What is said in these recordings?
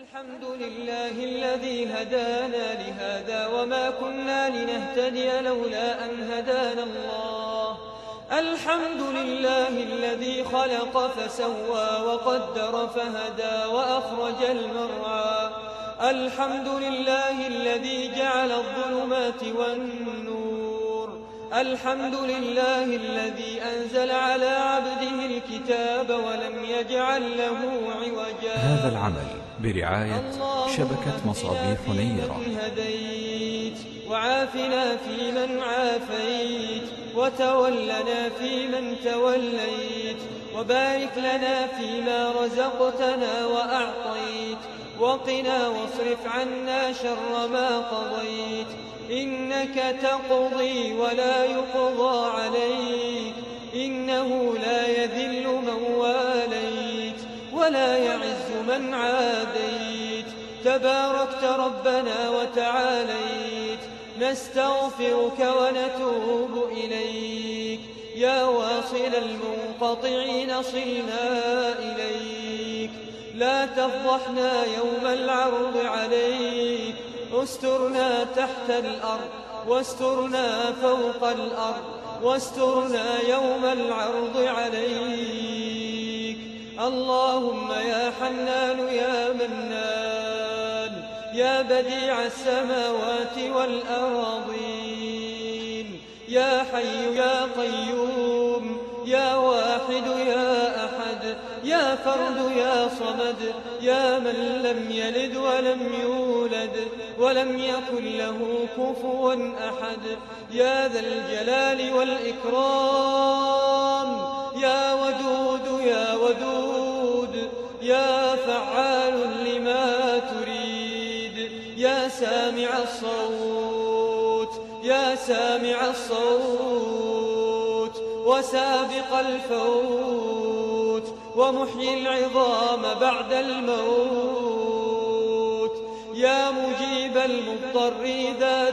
الحمد لله الذي هدانا لهذا وما كنا لنهتدي لولا أن هدانا الله. الحمد لله الذي خلق فسوى وقدر فهدى وأخرج المرعى. الحمد لله الذي جعل الظلمات والنور. الحمد لله الذي أنزل على عبده الكتاب ولم يجعل له عوجا. هذا العمل برعاية شبكة مصابيح نيرة. هديت وعافنا فيمن عافيت وتولنا فيمن توليت وبارك لنا فيما رزقتنا وأعطيت وقنا واصرف عنا شر ما قضيت. إنك تقضي ولا يقضى عليك، إنه لا يذل من واليت ولا يعز من عاديت. تباركت ربنا وتعاليت، نستغفرك ونتوب إليك. يا واصل المنقطعين صلنا إليك، لا تفضحنا يوم العرض عليك. استرنا تحت الأرض واسترنا فوق الأرض واسترنا يوم العرض عليك. اللهم يا حنان يا منان يا بديع السماوات والأراضين، يا حي يا قيوم يا واحد يا أحد يا فرد يا صمد، يا من لم يلد ولم يولد ولم يكن له كفوا أحد. يا ذا الجلال والإكرام، يا ودود يا ودود يا فعال لما تريد. يا سامع الصوت يا سامع الصوت وسابق الفوت ومحيي العظام بعد الموت. يا مجيب المضطر إذا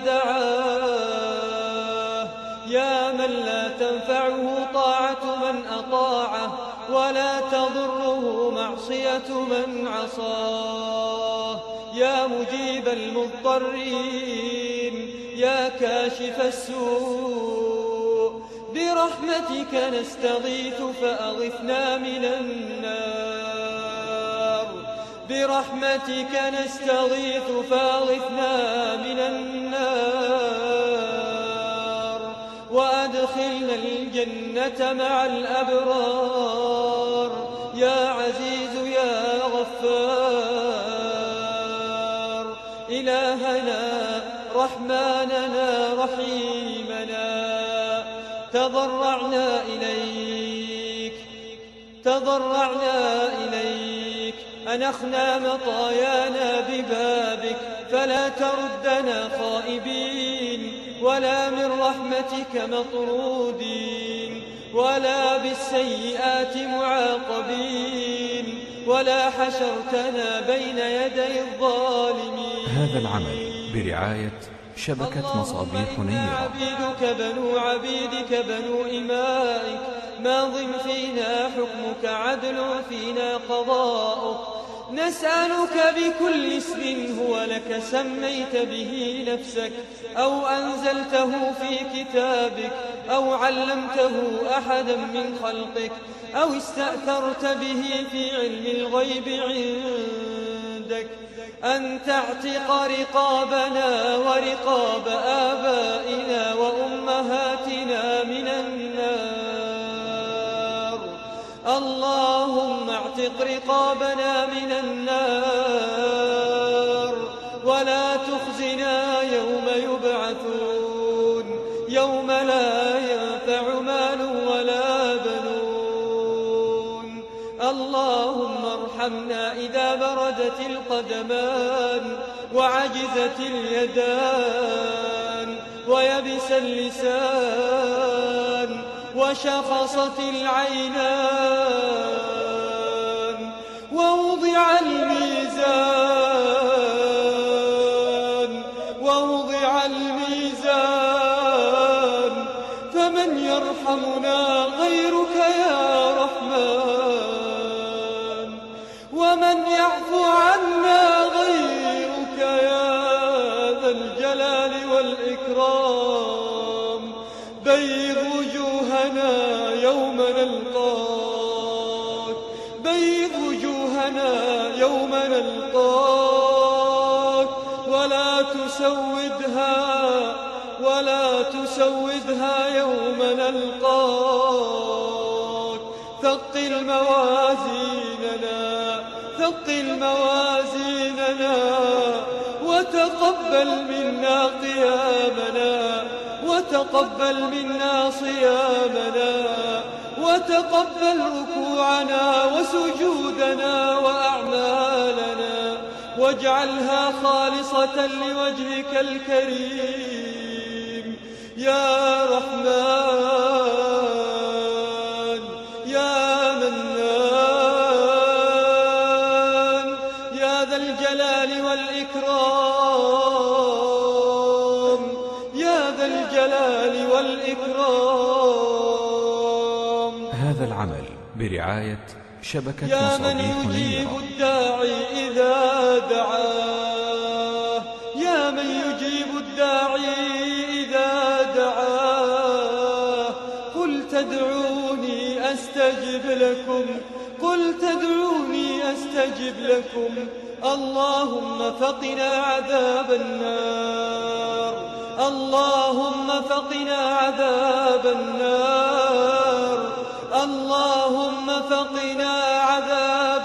دعاه، يا من لا تنفعه طاعة من أطاعه ولا تضره معصية من عصاه. يا مجيب المضطرين يا كاشف السوء، برحمتك نستغيث فأغثنا من النار. برحمتك نستغيث فأغثنا من النار، وأدخلنا الجنة مع الأبرار. يا عزيز يا غفار، إلهنا رحماننا رحيمنا، تضرعنا إليك أنخنا مطايانا ببابك، فلا تردنا خائبين ولا من رحمتك مطرودين ولا بالسيئات معاقبين ولا حشرتنا بين يدي الظالمين. هذا العمل برعاية شبكة مصابيح نيرة. عبيدك بنو عبيدك بنو إمائك، ماض فينا حكمك عدل فينا قضاؤك. نسألك بكل اسم هو لك سميت به نفسك أو أنزلته في كتابك أو علمته أحدا من خلقك أو استأثرت به في علم الغيب عندك، أن تعتق رقابنا ورقاب آبائنا وأمهاتنا من النار. اللهم اعتق رقابنا من النار ولا تخزنا يوم يبعثون، يوم لا ينفع مال ولا بنون. اللهم ارحمنا إذا بردت القدمان وعجزت اليدان ويبس اللسان وشخصت العينان ووضع الميزان فمن يرحمنا غيرك يا رحمن، ومن يعفو عنا نلقاك، ولا تسودها يوم نلقاك. ثقل موازيننا وتقبل منا صيامنا، وتقبل ركوعنا وسجودنا وأعمالنا، واجعلها خالصة لوجهك الكريم يا رحمن يا منان يا ذا الجلال والإكرام. هذا العمل برعاية شبكة يا من مصابيح يجيب منيرة. الداعي إذا دعاه، يا من يجيب الداعي إذا دعاه. قل تدعوني أستجب لكم، اللهم فقنا عذاب النار، اللهم فقنا عذاب النار، اللهم فقنا عذاب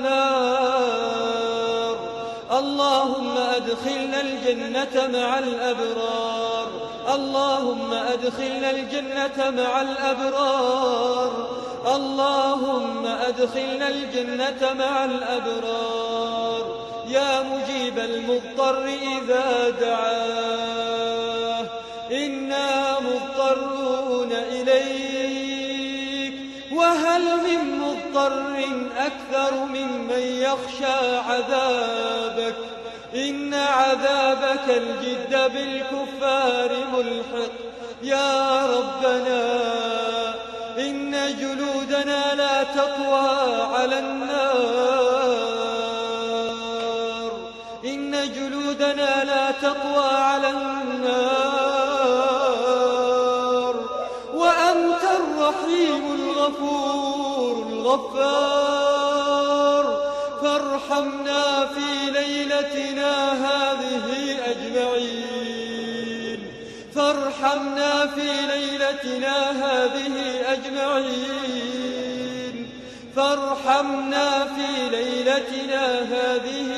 النار. اللهم أدخلنا الجنة مع الأبرار، اللهم أدخلنا الجنة مع الأبرار، اللهم أدخلنا الجنة مع الأبرار. يا مجيب المضطر إذا دعاه، إنا مضطرون إليك، وهل من مضطر أكثر ممن يخشى عذابك؟ إن عذابك الجد بالكفار ملحق. يا ربنا إن جلودنا لا تقوى على النار، إن جلودنا لا تقوى على النار، وأنت الرحيم الغفور الغفار. فارحمنا في ليلتنا هذه أجمعين، فارحمنا في ليلتنا هذه أجمعين، فارحمنا في ليلتنا هذه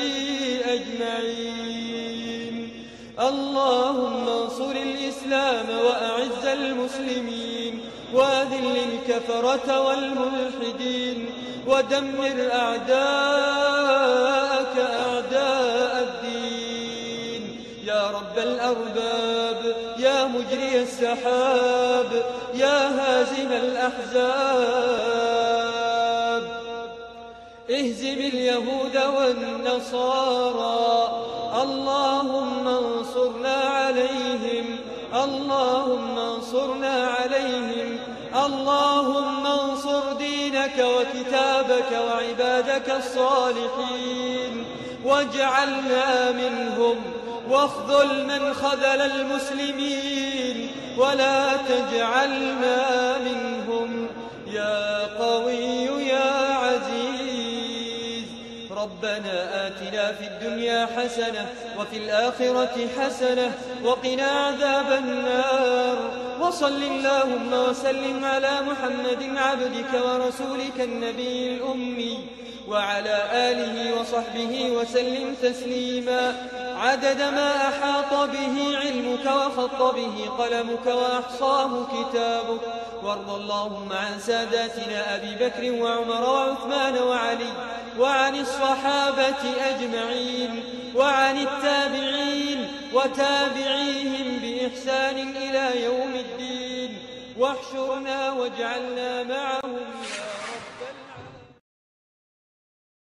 أجمعين. اللهم انصر الإسلام وأعز المسلمين، وأذل الكفرة والملحدين، ودمر أعداءك أعداء الدين. يا رب الأرباب، يا مجري السحاب، يا هازم الأحزاب، اهزم اليهود والنصارى. اللهم انصرنا عليهم، اللهم انصرنا عليهم. اللهم انصر دينك وكتابك وعبادك الصالحين، واجعلنا منهم، واخذل من خذل المسلمين، ولا تجعلنا منهم. يا قوي يا عزيز، ربنا آتنا في الدنيا حسنة وفي الآخرة حسنة وقنا عذاب النار. وصل اللهم وسلم على محمد عبدك ورسولك النبي الأمي، وعلى آله وصحبه وسلم تسليما عدد ما أحاط به علمك وخط به قلمك وأحصاه كتابك. وارض اللهم عن ساداتنا أبي بكر وعمر وعثمان وعلي، وعن الصحابة أجمعين، وعن التابعين وتابعيهم بإحسان إلى يوم الدين. واحشرنا واجعلنا معهم